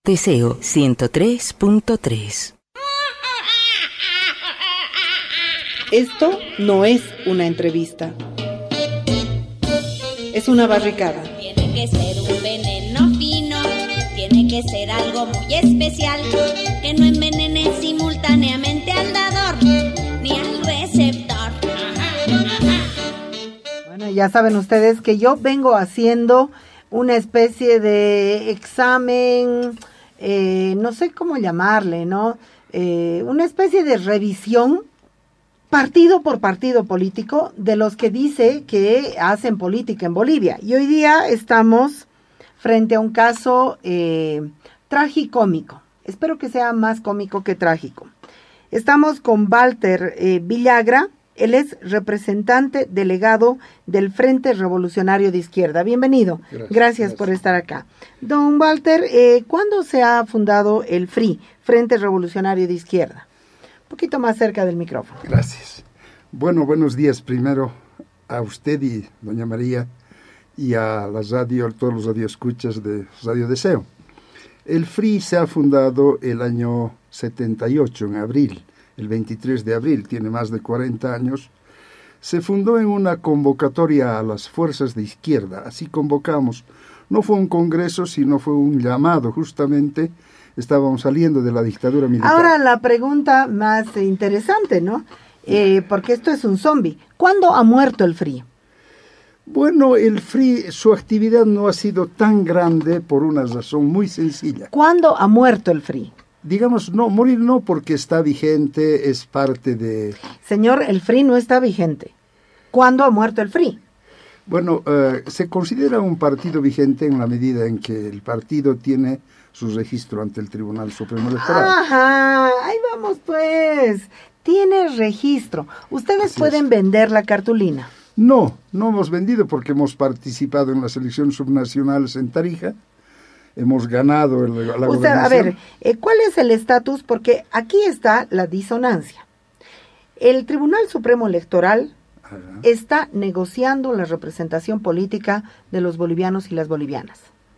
Deseo 103.3. Esto no es una entrevista. Es una barricada. Tiene que ser un veneno fino, tiene que ser algo muy especial, que no envenene simultáneamente al dador ni al receptor. Bueno, ya saben ustedes que yo vengo haciendo una especie de examen, no sé cómo llamarle, ¿no? Una especie de revisión partido por partido político de los que dice que hacen política en Bolivia. Y hoy día estamos frente a un caso tragicómico. Espero que sea más cómico que trágico. Estamos con Walter Villagra. Él es representante delegado del Frente Revolucionario de Izquierda. Bienvenido. Gracias por estar acá. Don Walter, ¿cuándo se ha fundado el FRI, Frente Revolucionario de Izquierda? Un poquito más cerca del micrófono. Gracias. Bueno, buenos días primero a usted y doña María y a la radio, todos los radioescuchas de Radio Deseo. El FRI se ha fundado el año 78, en abril. El 23 de abril, tiene más de 40 años, se fundó en una convocatoria a las fuerzas de izquierda. Así convocamos. No fue un congreso, sino fue un llamado. Justamente estábamos saliendo de la dictadura militar. Ahora la pregunta más interesante, ¿no? Porque esto es un zombie. ¿Cuándo ha muerto el FRI? Bueno, el FRI, su actividad no ha sido tan grande por una razón muy sencilla. ¿Cuándo ha muerto el FRI? Digamos, no, morir no, porque está vigente, es parte de... Señor, el FRI no está vigente. ¿Cuándo ha muerto el FRI? Bueno, se considera un partido vigente en la medida en que el partido tiene su registro ante el Tribunal Supremo Electoral. Ajá, ahí vamos pues. Tiene registro. ¿Ustedes pueden vender la cartulina? No, no hemos vendido porque hemos participado en las elecciones subnacionales en Tarija. Hemos ganado la gobernación. A ver, ¿cuál es el estatus? Porque aquí está la disonancia. El Tribunal Supremo Electoral está negociando la representación política de los bolivianos y las bolivianas.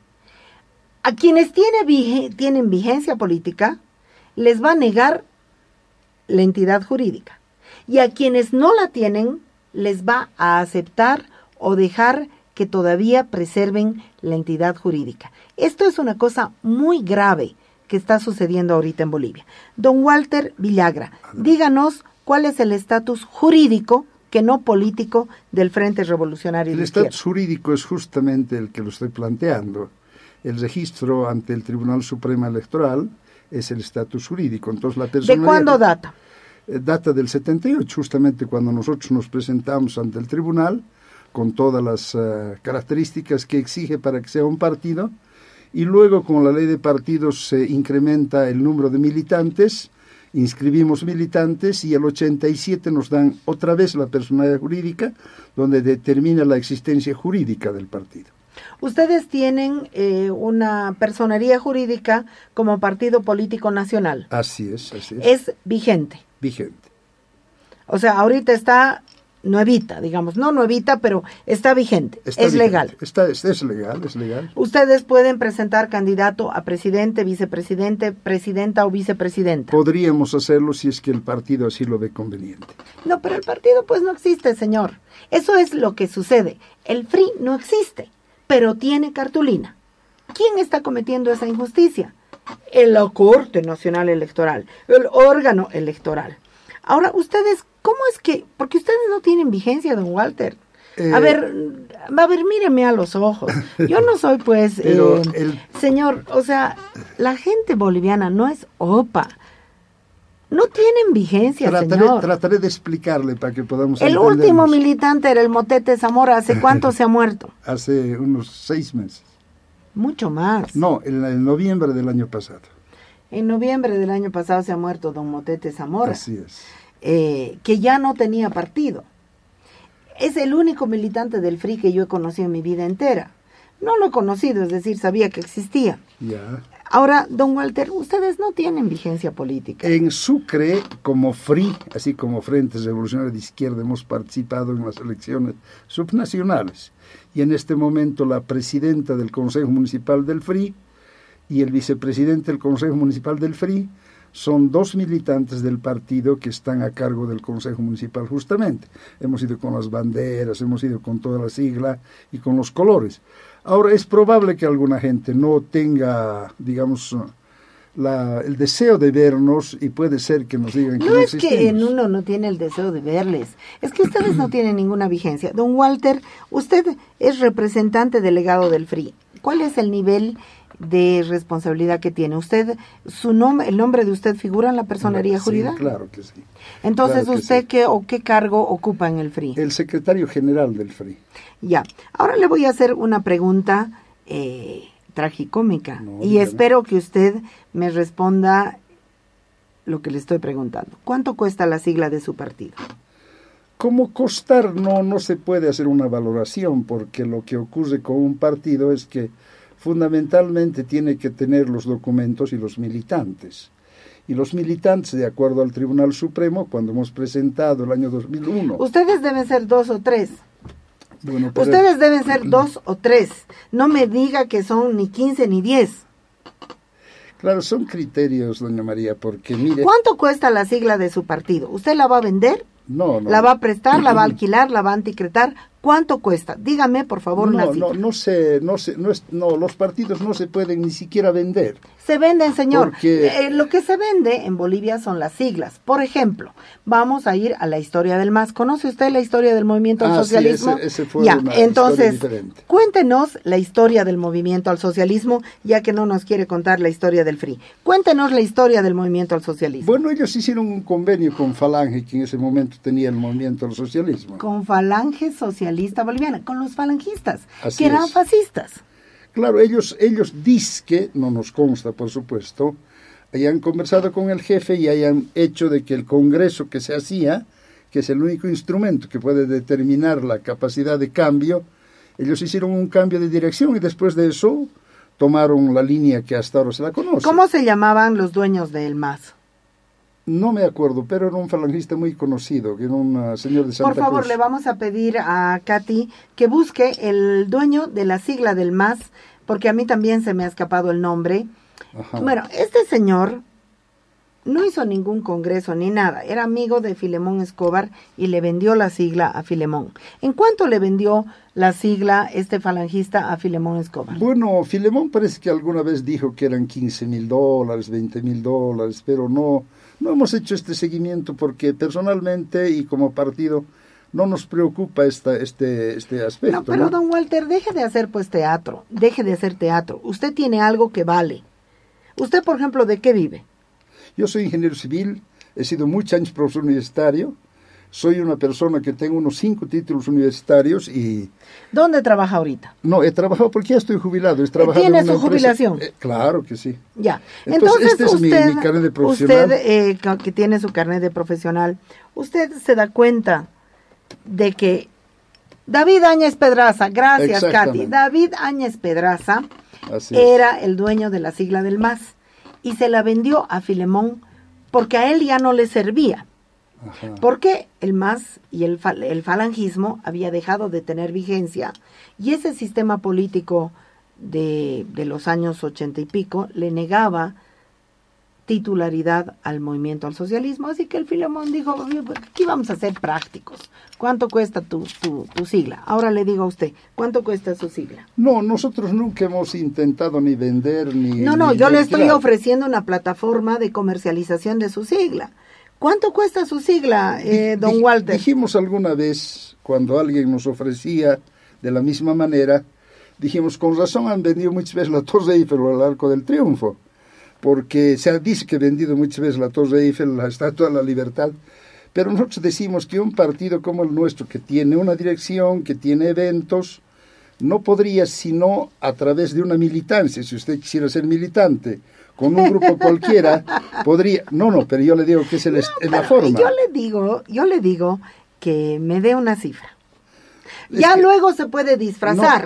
A quienes tienen vigencia política, les va a negar la entidad jurídica. Y a quienes no la tienen, les va a aceptar o dejar que todavía preserven la entidad jurídica. Esto es una cosa muy grave que está sucediendo ahorita en Bolivia. Don Walter Villagra, díganos cuál es el estatus jurídico, que no político, del Frente Revolucionario de Izquierda. El estatus jurídico es justamente el que lo estoy planteando. El registro ante el Tribunal Supremo Electoral es el estatus jurídico. Entonces, la ¿de cuándo data? Data del 78, justamente cuando nosotros nos presentamos ante el tribunal, con todas las características que exige para que sea un partido, y luego con la ley de partidos se incrementa el número de militantes, inscribimos militantes, y el 87 nos dan otra vez la personalidad jurídica, donde determina la existencia jurídica del partido. Ustedes tienen una personería jurídica como partido político nacional. Así es. Es vigente. Vigente. O sea, ahorita está nuevita, digamos, no nuevita, pero está vigente, es vigente. Legal. Es legal. Ustedes pueden presentar candidato a presidente, vicepresidente, presidenta o vicepresidenta. Podríamos hacerlo si es que el partido así lo ve conveniente. No, pero el partido pues no existe, señor. Eso es lo que sucede. El FRI no existe, pero tiene cartulina. ¿Quién está cometiendo esa injusticia? La Corte Nacional Electoral, el órgano electoral. Ahora, ustedes, ¿cómo es que? Porque ustedes no tienen vigencia, don Walter. A ver, míreme a los ojos. Yo no soy, pues, señor, o sea, la gente boliviana no es opa. No tienen vigencia, señor. Trataré de explicarle para que podamos El último militante era el Motete Zamora. ¿Hace cuánto se ha muerto? Hace unos 6 meses. Mucho más. No, en noviembre del año pasado. En noviembre del año pasado se ha muerto don Motete Zamora. Así es. Que ya no tenía partido. Es el único militante del FRI que yo he conocido en mi vida entera. No lo he conocido, es decir, sabía que existía. Ya. Ahora, don Walter, ustedes no tienen vigencia política. En Sucre, como FRI, así como Frente Revolucionario de Izquierda, hemos participado en las elecciones subnacionales. Y en este momento la presidenta del Consejo Municipal del FRI y el vicepresidente del Consejo Municipal del FRI son 2 militantes del partido que están a cargo del Consejo Municipal justamente. Hemos ido con las banderas, hemos ido con toda la sigla y con los colores. Ahora, es probable que alguna gente no tenga, digamos, el deseo de vernos, y puede ser que nos digan que no es existimos. que uno no tiene el deseo de verles, es que ustedes no tienen ninguna vigencia. Don Walter, usted es representante delegado del FRI. ¿Cuál es el nivel de responsabilidad que tiene usted? El nombre de usted figura en la personería jurídica. Sí, claro que sí. Entonces, Claro que ¿usted sí. qué cargo ocupa en el FRI? El secretario general del FRI. Ya, ahora le voy a hacer una pregunta tragicómica, No, y dígame. espero que usted me responda lo que le estoy preguntando. ¿Cuánto cuesta la sigla de su partido? Como costar no se puede hacer una valoración, porque lo que ocurre con un partido es que fundamentalmente tiene que tener los documentos y los militantes. Y los militantes, de acuerdo al Tribunal Supremo, cuando hemos presentado el año 2001... Ustedes deben ser 2 o 3. Bueno, pero- Ustedes deben ser 2 o 3. No me diga que son ni 15 ni 10. Claro, son criterios, doña María, porque mire... ¿Cuánto cuesta la sigla de su partido? ¿Usted la va a vender? No. ¿La va a prestar? ¿La va a alquilar? ¿La va a anticretar? ¿Cuánto cuesta? Dígame, por favor, una cifra. Los partidos no se pueden ni siquiera vender. Se venden, señor. Porque- Lo que se vende en Bolivia son las siglas. Por ejemplo, vamos a ir a la historia del MAS. ¿Conoce usted la historia del movimiento al Sí, socialismo? ese fue ya, una entonces, historia diferente. cuéntenos la historia del movimiento al socialismo, ya que no nos quiere contar la historia del FRI. Cuéntenos la historia del movimiento al socialismo. Bueno, ellos hicieron un convenio con Falange, que en ese momento tenía el movimiento al socialismo. Con Falange Socialista Boliviana, con los falangistas, Así que eran es. fascistas. Claro, ellos dizque, no nos consta por supuesto, hayan conversado con el jefe y hayan hecho de que el congreso que se hacía, que es el único instrumento que puede determinar la capacidad de cambio, ellos hicieron un cambio de dirección y después de eso tomaron la línea que hasta ahora se la conoce. ¿Cómo se llamaban los dueños del MAS? No me acuerdo, pero era un falangista muy conocido, que era un señor de Santa Por favor, Cruz. le vamos a pedir a Katy que busque el dueño de la sigla del MAS, porque a mí también se me ha escapado el nombre. Ajá. Bueno, este señor no hizo ningún congreso ni nada, era amigo de Filemón Escobar y le vendió la sigla a Filemón. ¿En cuánto le vendió la sigla este falangista a Filemón Escobar? Bueno, Filemón parece que alguna vez dijo que eran $15,000, $20,000, pero no hemos hecho este seguimiento porque personalmente y como partido no nos preocupa este aspecto. No, pero don Walter, deje de hacer pues teatro, deje de hacer teatro. Usted tiene algo que vale. Usted, por ejemplo, ¿de qué vive? Yo soy ingeniero civil, he sido muchos años profesor universitario, soy una persona que tengo unos 5 títulos universitarios y... ¿Dónde trabaja ahorita? No, he trabajado porque ya estoy jubilado. He trabajado ¿Tiene en una su empresa- jubilación? Claro que sí. Ya. Entonces, este es usted, mi carnet de profesional. Usted, que tiene su carnet de profesional, usted se da cuenta de que David Áñez Pedraza, gracias Katy, Exactamente. David Áñez Pedraza Así es. era el dueño de la sigla del MAS y se la vendió a Filemón porque a él ya no le servía. Ajá. Porque el MAS y el falangismo había dejado de tener vigencia y ese sistema político de los años 80 y pico le negaba titularidad al movimiento al socialismo, así que el Filemón dijo, aquí vamos a ser prácticos. ¿Cuánto cuesta tu sigla? Ahora le digo a usted, ¿cuánto cuesta su sigla? No, nosotros nunca hemos intentado ni vender ni... No, ni yo le estoy alquilar. ofreciendo una plataforma de comercialización de su sigla. ¿Cuánto cuesta su sigla, don Walter? Dijimos alguna vez, cuando alguien nos ofrecía de la misma manera, dijimos, con razón han vendido muchas veces la Torre Eiffel o el Arco del Triunfo, porque se dice que he vendido muchas veces la Torre Eiffel, la Estatua de la Libertad, pero nosotros decimos que un partido como el nuestro, que tiene una dirección, que tiene eventos, no podría sino a través de una militancia. Si usted quisiera ser militante con un grupo cualquiera, podría... No, pero yo le digo que es la forma. Yo le digo que me dé una cifra. Es Ya que- luego se puede disfrazar,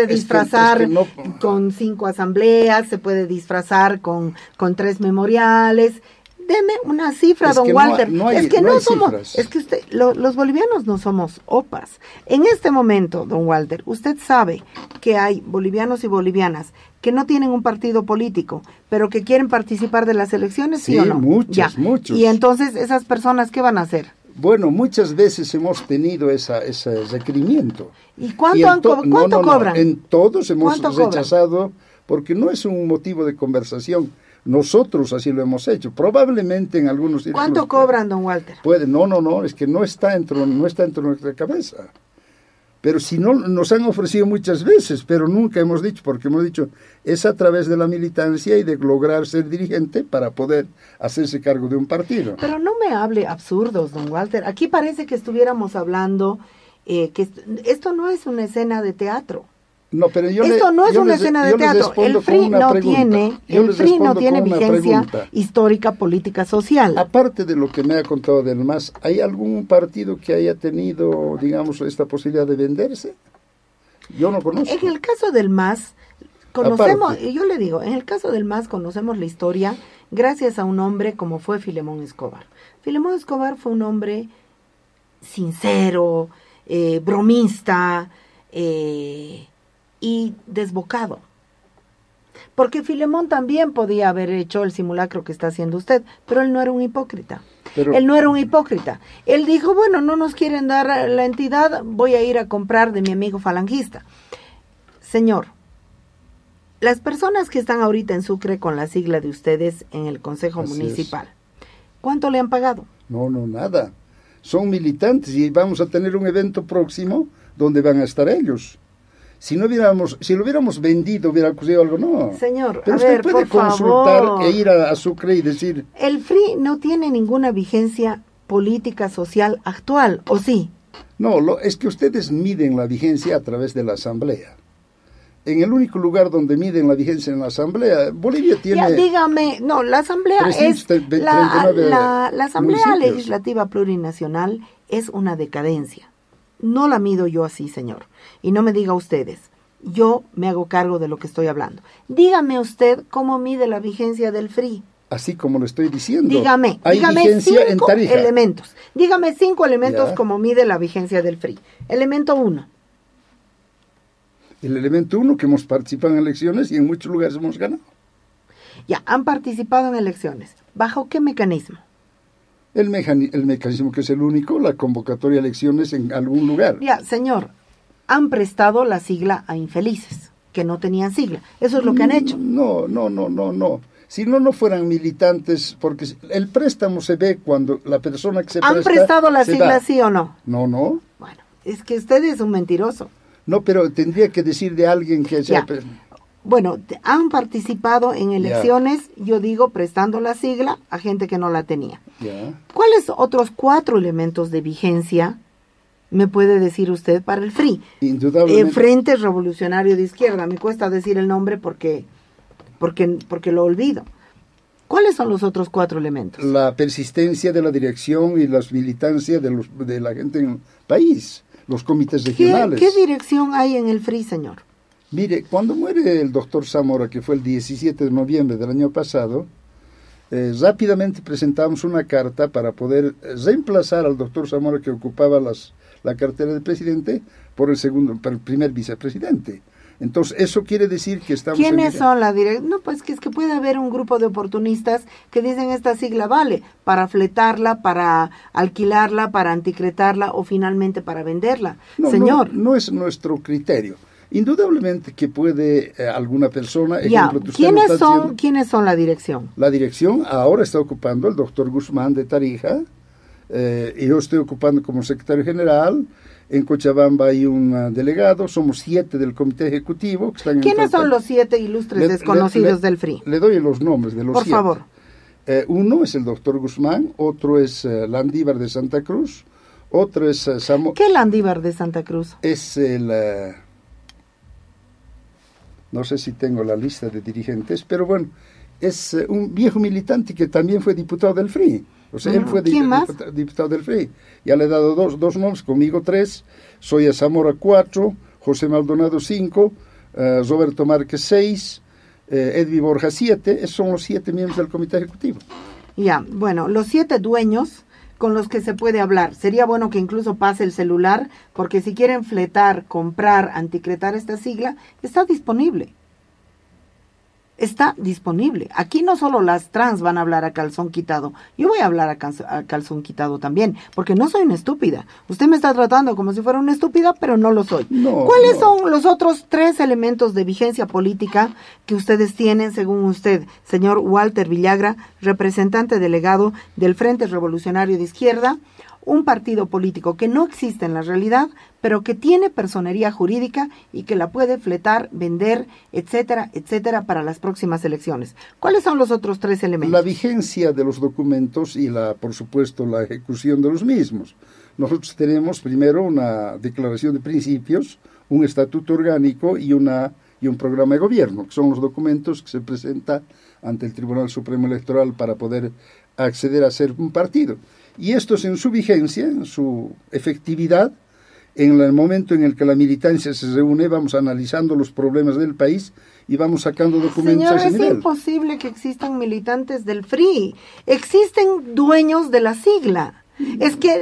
es que no. con 5 asambleas, se puede disfrazar con 3 memoriales. deme una cifra, Es don que Walter. no hay somos, cifras. es que los bolivianos no somos opas. En este momento, don Walter, usted sabe que hay bolivianos y bolivianas que no tienen un partido político, pero que quieren participar de las elecciones, ¿sí o no? Muchos. Y entonces, ¿esas personas qué van a hacer? Bueno, muchas veces hemos tenido ese requerimiento. ¿Y cuánto cobran? En todos hemos ¿Cuánto rechazado, porque no es un motivo de conversación. Nosotros así lo hemos hecho. Probablemente en algunos círculos. ¿Cuánto cobran, don Walter? No, es que no está dentro de nuestra cabeza. Pero si no, nos han ofrecido muchas veces, pero nunca hemos dicho, porque hemos dicho, es a través de la militancia y de lograr ser dirigente para poder hacerse cargo de un partido. Pero no me hable absurdos, don Walter. Aquí parece que estuviéramos hablando que esto no es una escena de teatro. No, pero esto no es una escena de teatro. El FRI no tiene vigencia histórica, política, social. Aparte de lo que me ha contado del MAS, ¿hay algún partido que haya tenido, digamos, esta posibilidad de venderse? Yo no conozco. En el caso del MAS, conocemos, y yo le digo, en el caso del MAS conocemos la historia gracias a un hombre como fue Filemón Escobar. Filemón Escobar fue un hombre sincero, bromista, y desbocado. Porque Filemón también podía haber hecho el simulacro que está haciendo usted, pero él no era un hipócrita. Él dijo, bueno, no nos quieren dar la entidad, voy a ir a comprar de mi amigo falangista. Señor, las personas que están ahorita en Sucre con la sigla de ustedes en el Consejo Municipal, ¿cuánto le han pagado? No, nada. Son militantes y vamos a tener un evento próximo donde van a estar ellos. Si lo hubiéramos vendido, hubiera ocurrido algo, no. Señor, pero usted puede consultar e ir a Sucre y decir... El FRI no tiene ninguna vigencia política, social actual, ¿o sí? No, es que ustedes miden la vigencia a través de la Asamblea. En el único lugar donde miden la vigencia en la Asamblea, Bolivia tiene... Ya, dígame, no, la Asamblea es... La Asamblea Legislativa Plurinacional es una decadencia. No la mido yo así, señor. Y no me diga ustedes. Yo me hago cargo de lo que estoy hablando. Dígame usted cómo mide la vigencia del FRI. Así como lo estoy diciendo. Dígame 5 elementos. Dígame 5 elementos como mide la vigencia del FRI. Elemento 1. El elemento 1, que hemos participado en elecciones y en muchos lugares hemos ganado. Ya, han participado en elecciones. ¿Bajo qué mecanismo? El mecanismo que es el único, la convocatoria de elecciones en algún lugar. Ya, señor, han prestado la sigla a infelices, que no tenían sigla. Eso es lo que han hecho. No. Si no fueran militantes, porque el préstamo se ve cuando la persona que se presta... ¿Han prestado la sigla sí o no? No. Bueno, es que usted es un mentiroso. No, pero tendría que decir de alguien que... Bueno, han participado en elecciones, yo digo, prestando la sigla a gente que no la tenía. ¿Cuáles otros 4 elementos de vigencia me puede decir usted para el FRI? Indudablemente. Frente Revolucionario de Izquierda. Me cuesta decir el nombre porque lo olvido. ¿Cuáles son los otros 4 elementos? La persistencia de la dirección y las militancias de la gente en el país, los comités regionales. ¿Qué dirección hay en el FRI, señor? Mire, cuando muere el doctor Zamora, que fue el 17 de noviembre del año pasado, rápidamente presentamos una carta para poder reemplazar al doctor Zamora, que ocupaba la cartera de presidente, por el primer vicepresidente. Entonces, eso quiere decir que estamos... ¿Quiénes son la dirección? No, pues que es que puede haber un grupo de oportunistas que dicen esta sigla vale para fletarla, para alquilarla, para anticretarla o finalmente para venderla. Señor. No es nuestro criterio. Indudablemente que puede alguna persona... Ejemplo, ¿Quiénes son la dirección? La dirección ahora está ocupando el doctor Guzmán de Tarija, y yo estoy ocupando como secretario general. En Cochabamba hay un delegado, somos 7 del comité ejecutivo. ¿Quiénes son los 7 ilustres desconocidos del FRI? Le doy los nombres de los 7. Por favor. Uno es el doctor Guzmán, otro es Landívar de Santa Cruz, otro es... ¿Qué Landívar de Santa Cruz? Es el... no sé si tengo la lista de dirigentes, pero bueno, es un viejo militante que también fue diputado del FRI. O sea, él fue diputado del FRI. Ya le he dado dos nombres, conmigo 3, Soya Zamora 4, José Maldonado 5, Roberto Márquez 6, Edvi Borja 7, esos son los 7 miembros del comité ejecutivo. Ya, bueno, los 7 dueños con los que se puede hablar. Sería bueno que incluso pase el celular, porque si quieren fletar, comprar, anticretar esta sigla, está disponible. Está disponible. Aquí no solo las trans van a hablar a calzón quitado, yo voy a hablar a calzón quitado también, porque no soy una estúpida. Usted me está tratando como si fuera una estúpida, pero no lo soy. ¿Cuáles son los otros 3 elementos de vigencia política que ustedes tienen, según usted, señor Walter Villagra, representante delegado del Frente Revolucionario de Izquierda, un partido político que no existe en la realidad, pero que tiene personería jurídica y que la puede fletar, vender, etcétera, etcétera, para las próximas elecciones? ¿Cuáles son los otros 3 elementos? La vigencia de los documentos y, por supuesto, la ejecución de los mismos. Nosotros tenemos primero una declaración de principios, un estatuto orgánico y un programa de gobierno, que son los documentos que se presentan ante el Tribunal Supremo Electoral para poder acceder a ser un partido. Y estos en su vigencia, en su efectividad, en el momento en el que la militancia se reúne, vamos analizando los problemas del país y vamos sacando documentos a ese nivel. Señor, es imposible que existan militantes del FRI. Existen dueños de la sigla. Es que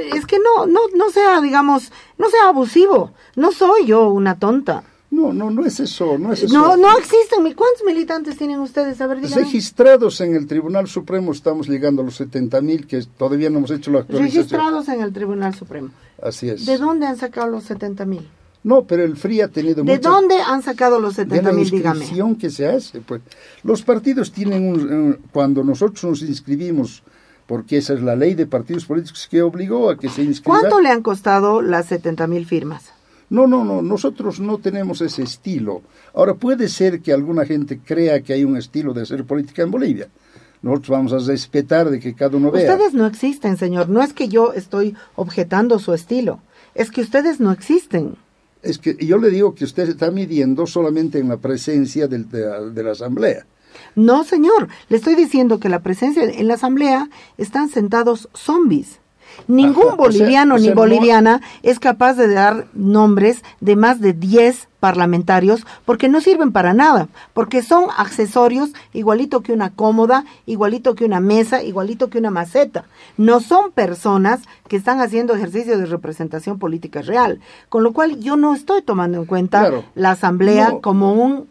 no sea, digamos, no sea abusivo. No soy yo una tonta. No es eso, no es eso. No existen. ¿Cuántos militantes tienen ustedes? A ver, díganme. Registrados en el Tribunal Supremo estamos llegando a los 70,000, que todavía no hemos hecho la actualización. Registrados en el Tribunal Supremo. Así es. ¿De dónde han sacado los 70,000? No, pero el FRI ha tenido ¿De dónde han sacado los 70,000, dígame? De la inscripción que se hace. Pues, los partidos tienen cuando nosotros nos inscribimos, porque esa es la ley de partidos políticos que obligó a que se inscriban. ¿Cuánto le han costado las 70,000 firmas? No, nosotros no tenemos ese estilo. Ahora, puede ser que alguna gente crea que hay un estilo de hacer política en Bolivia. Nosotros vamos a respetar de que cada uno vea. Ustedes no existen, señor. No es que yo estoy objetando su estilo. Es que ustedes no existen. Es que yo le digo que usted está midiendo solamente en la presencia de la Asamblea. No, señor. Le estoy diciendo que la presencia en la Asamblea están sentados zombies. Ningún boliviano ni boliviana es capaz de dar nombres de más de 10 parlamentarios porque no sirven para nada, porque son accesorios igualito que una cómoda, igualito que una mesa, igualito que una maceta. No son personas que están haciendo ejercicio de representación política real, con lo cual yo no estoy tomando en cuenta la Asamblea como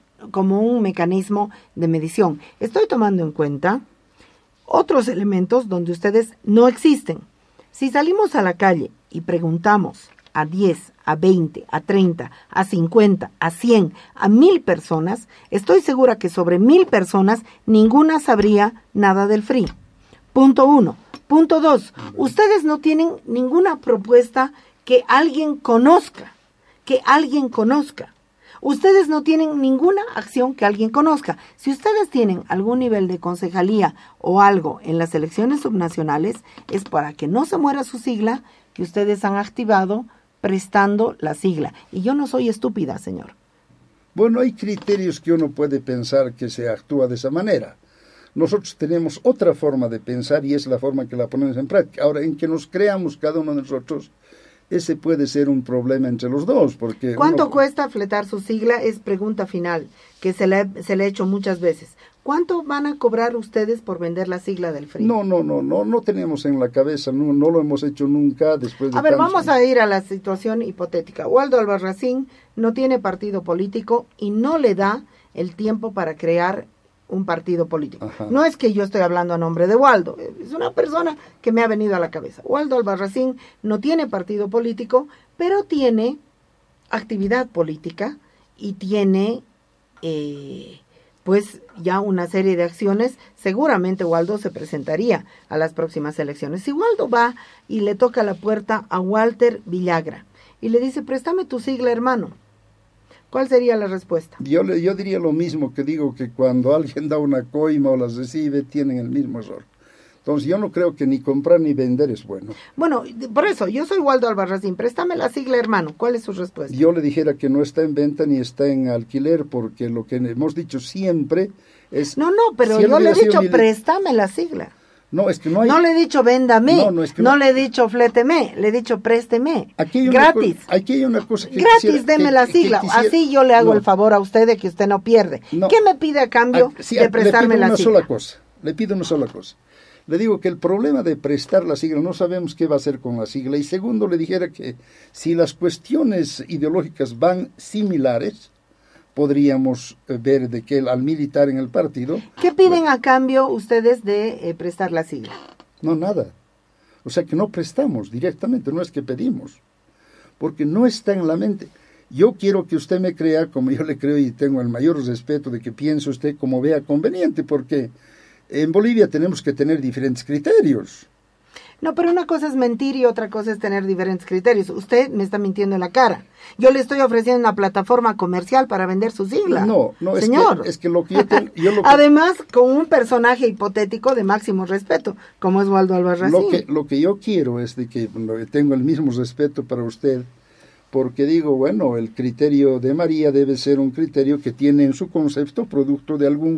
un mecanismo de medición. Estoy tomando en cuenta otros elementos donde ustedes no existen. Si salimos a la calle y preguntamos a 10, a 20, a 30, a 50, a 100, a 1,000 personas, estoy segura que sobre 1,000 personas ninguna sabría nada del FRI. Punto 1. Punto 2. Ustedes no tienen ninguna propuesta que alguien conozca. Ustedes no tienen ninguna acción que alguien conozca. Si ustedes tienen algún nivel de concejalía o algo en las elecciones subnacionales, es para que no se muera su sigla que ustedes han activado prestando la sigla. Y yo no soy estúpida, señor. Bueno, hay criterios que uno puede pensar que se actúa de esa manera. Nosotros tenemos otra forma de pensar y es la forma que la ponemos en práctica. Ahora, en que nos creamos cada uno de nosotros, ese puede ser un problema entre los dos, porque... ¿Cuánto cuesta fletar su sigla? Es pregunta final, que se le ha hecho muchas veces. ¿Cuánto van a cobrar ustedes por vender la sigla del FRI? No tenemos en la cabeza, no lo hemos hecho nunca después de... A ver, vamos a ir a la situación hipotética. Waldo Albarracín no tiene partido político y no le da el tiempo para crear un partido político. Ajá. No es que yo estoy hablando a nombre de Waldo, es una persona que me ha venido a la cabeza. Waldo Albarracín no tiene partido político, pero tiene actividad política y tiene pues ya una serie de acciones. Seguramente Waldo se presentaría a las próximas elecciones. Si Waldo va y le toca la puerta a Walter Villagra y le dice, préstame tu sigla, hermano, ¿cuál sería la respuesta? Yo diría lo mismo que digo, que cuando alguien da una coima o las recibe, tienen el mismo error. Entonces yo no creo que ni comprar ni vender es bueno. Bueno, por eso, yo soy Waldo Albarracín, préstame la sigla, hermano. ¿Cuál es su respuesta? Yo le dijera que no está en venta ni está en alquiler, porque lo que hemos dicho siempre es... No, pero yo le he dicho, préstame la sigla. No, es que no hay... No le he dicho véndame, no le he dicho fléteme, le he dicho présteme, gratis. Aquí hay una cosa que gratis, deme la sigla, así yo le hago el favor a usted de que usted no pierde. ¿Qué me pide a cambio de prestarme la sigla? Le pido una sola cosa. Le digo que el problema de prestar la sigla, no sabemos qué va a hacer con la sigla. Y segundo, le dijera que si las cuestiones ideológicas van similares, podríamos ver de que al militar en el partido... ¿Qué piden a cambio ustedes de prestar la sigla? No, nada. O sea que no prestamos directamente, no es que pedimos. Porque no está en la mente. Yo quiero que usted me crea como yo le creo y tengo el mayor respeto de que piense usted como vea conveniente, porque en Bolivia tenemos que tener diferentes criterios. No, pero una cosa es mentir y otra cosa es tener diferentes criterios. Usted me está mintiendo en la cara. Yo le estoy ofreciendo una plataforma comercial para vender su sigla. No, señor. Es que lo que yo tengo... Además, con un personaje hipotético de máximo respeto, como es Waldo Albarracín. Lo que yo quiero es de que tengo el mismo respeto para usted, porque digo, bueno, el criterio de María debe ser un criterio que tiene en su concepto producto de alguna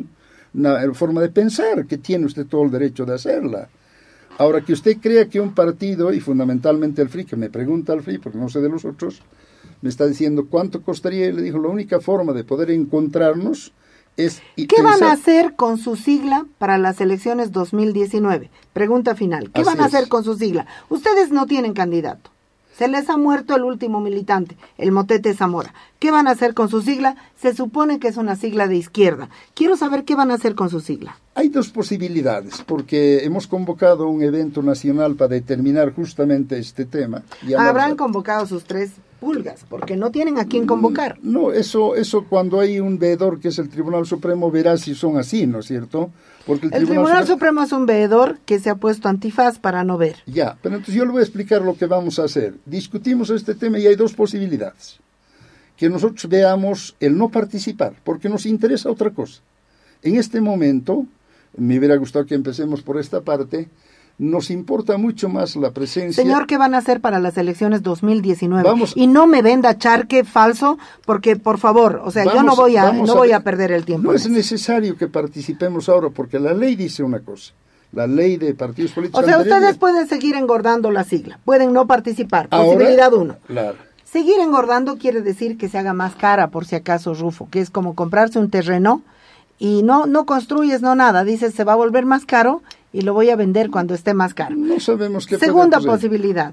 forma de pensar, que tiene usted todo el derecho de hacerla. Ahora, que usted crea que un partido, y fundamentalmente el FRI, que me pregunta el FRI, porque no sé de los otros, me está diciendo cuánto costaría, y le dijo, la única forma de poder encontrarnos es... ¿Qué van a hacer con su sigla para las elecciones 2019? Pregunta final. ¿Qué van a hacer con su sigla? Ustedes no tienen candidato. Se les ha muerto el último militante, el Motete Zamora. ¿Qué van a hacer con su sigla? Se supone que es una sigla de izquierda. Quiero saber qué van a hacer con su sigla. Hay dos posibilidades, porque hemos convocado un evento nacional para determinar justamente este tema. Habrán convocado sus 3 pulgas, porque no tienen a quién convocar. No, eso cuando hay un veedor que es el Tribunal Supremo verá si son así, ¿no es cierto? Porque el Tribunal Supremo es un veedor que se ha puesto antifaz para no ver. Ya, pero entonces yo le voy a explicar lo que vamos a hacer. Discutimos este tema y hay 2 posibilidades. Que nosotros veamos el no participar, porque nos interesa otra cosa. En este momento, me hubiera gustado que empecemos por esta parte, nos importa mucho más la presencia... Señor, ¿qué van a hacer para las elecciones 2019? Y no me venda charque falso, porque, por favor, o sea, yo no voy a perder el tiempo. No es necesario que participemos ahora, porque la ley dice una cosa. La ley de partidos políticos... O sea, ustedes pueden seguir engordando la sigla, pueden no participar. Posibilidad 1. Claro. Seguir engordando quiere decir que se haga más cara, por si acaso, Rufo, que es como comprarse un terreno y no construyes, no nada. Dices, se va a volver más caro y lo voy a vender cuando esté más caro. No sabemos qué Segunda posibilidad.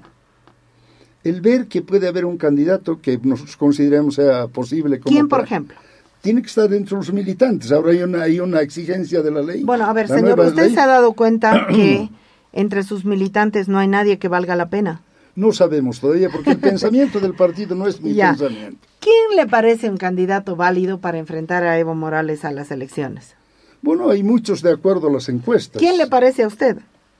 El ver que puede haber un candidato que nosotros consideremos sea posible. ¿Quién, por ejemplo? Tiene que estar dentro de los militantes. Ahora hay una exigencia de la ley. Bueno, a ver, señor, ¿usted se ha dado cuenta que entre sus militantes no hay nadie que valga la pena? No sabemos todavía, porque el pensamiento del partido no es mi pensamiento. ¿Quién le parece un candidato válido para enfrentar a Evo Morales a las elecciones? Bueno, hay muchos de acuerdo a las encuestas. ¿Quién le parece a usted?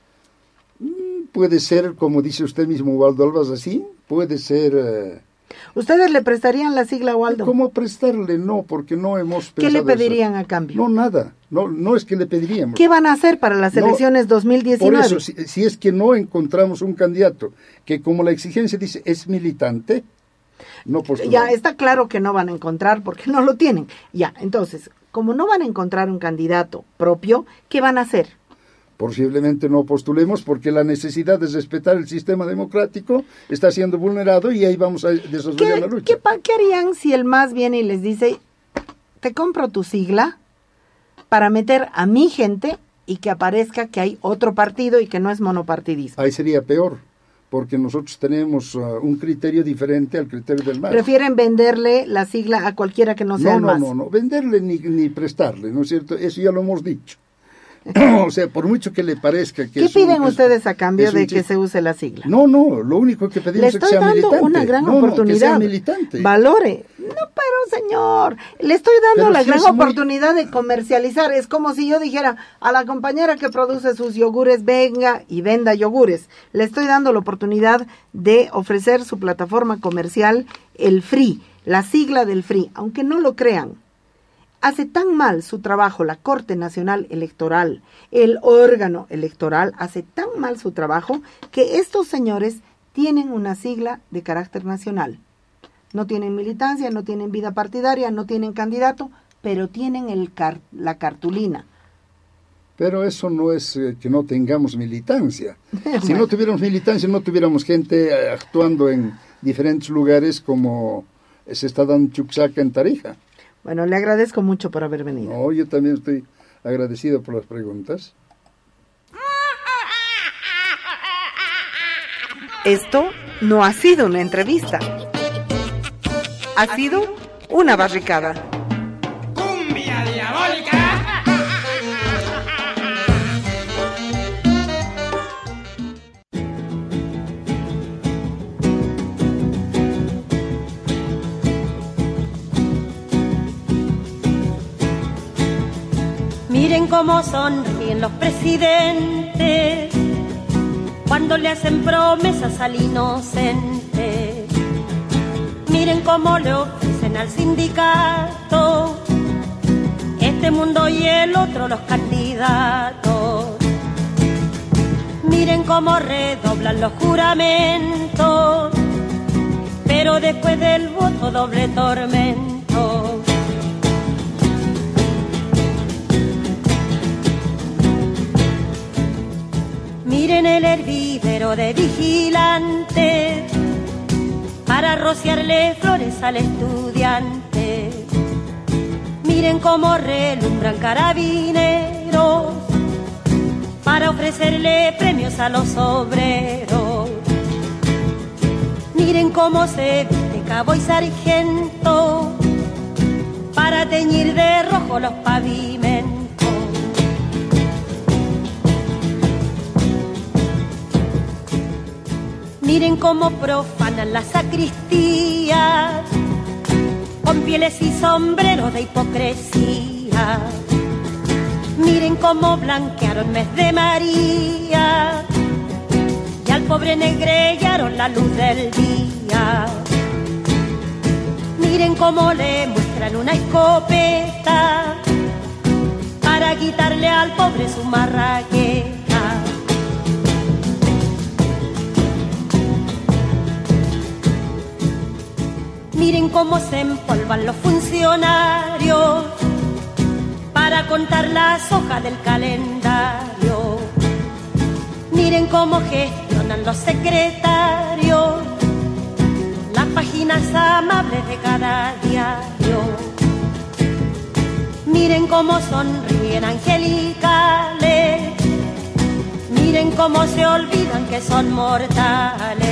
Puede ser, como dice usted mismo, Waldo Albarracín, puede ser... ¿Ustedes le prestarían la sigla a Waldo? ¿Cómo prestarle? No, porque no hemos pensado... ¿Qué le pedirían a cambio? No, nada. No es que le pediríamos. ¿Qué van a hacer para las elecciones 2019? Por eso, si es que no encontramos un candidato que, como la exigencia dice, es militante, no postulamos. Ya, está claro que no van a encontrar porque no lo tienen. Ya, entonces, como no van a encontrar un candidato propio, ¿qué van a hacer? Posiblemente no postulemos porque la necesidad de respetar el sistema democrático está siendo vulnerado y ahí vamos a desarrollar la lucha. ¿Qué harían si el MAS viene y les dice, te compro tu sigla para meter a mi gente y que aparezca que hay otro partido y que no es monopartidismo? Ahí sería peor, porque nosotros tenemos un criterio diferente al criterio del MAS. ¿Prefieren venderle la sigla a cualquiera que no sea el MAS? No, venderle ni prestarle, ¿no es cierto? Eso ya lo hemos dicho. O sea, por mucho que le parezca que... ¿Qué piden ustedes a cambio de que se use la sigla? No, lo único que pedimos es que sea militante. Le estoy dando una gran oportunidad. Que sea militante. Valore. No, pero señor, le estoy dando la gran oportunidad de comercializar. Es como si yo dijera a la compañera que produce sus yogures, venga y venda yogures. Le estoy dando la oportunidad de ofrecer su plataforma comercial, el FRI, la sigla del FRI, aunque no lo crean. Hace tan mal su trabajo la Corte Nacional Electoral, el órgano electoral, hace tan mal su trabajo que estos señores tienen una sigla de carácter nacional. No tienen militancia, no tienen vida partidaria, no tienen candidato, pero tienen la cartulina. Pero eso no es que no tengamos militancia. Si no tuviéramos militancia, no tuviéramos gente actuando en diferentes lugares como se está dando Chuquisaca en Tarija. Bueno, le agradezco mucho por haber venido. No, yo también estoy agradecido por las preguntas. Esto no ha sido una entrevista. Ha sido una barricada. ¡Cumbia diabólica! Miren cómo sonríen los presidentes cuando le hacen promesas al inocente. Miren cómo le ofrecen al sindicato este mundo y el otro los candidatos. Miren cómo redoblan los juramentos, pero después del voto doble tormento. Miren el hervidero de vigilantes para rociarle flores al estudiante. Miren cómo relumbran carabineros para ofrecerle premios a los obreros. Miren cómo se viste cabo y sargento para teñir de rojo los pavimentos. Miren cómo profanan las sacristías con pieles y sombreros de hipocresía. Miren cómo blanquearon mes de María y al pobre negrellaron la luz del día. Miren cómo le muestran una escopeta para quitarle al pobre su marraqueta. Miren cómo se empolvan los funcionarios para contar las hojas del calendario. Miren cómo gestionan los secretarios las páginas amables de cada diario. Miren cómo sonríen angelicales, miren cómo se olvidan que son mortales.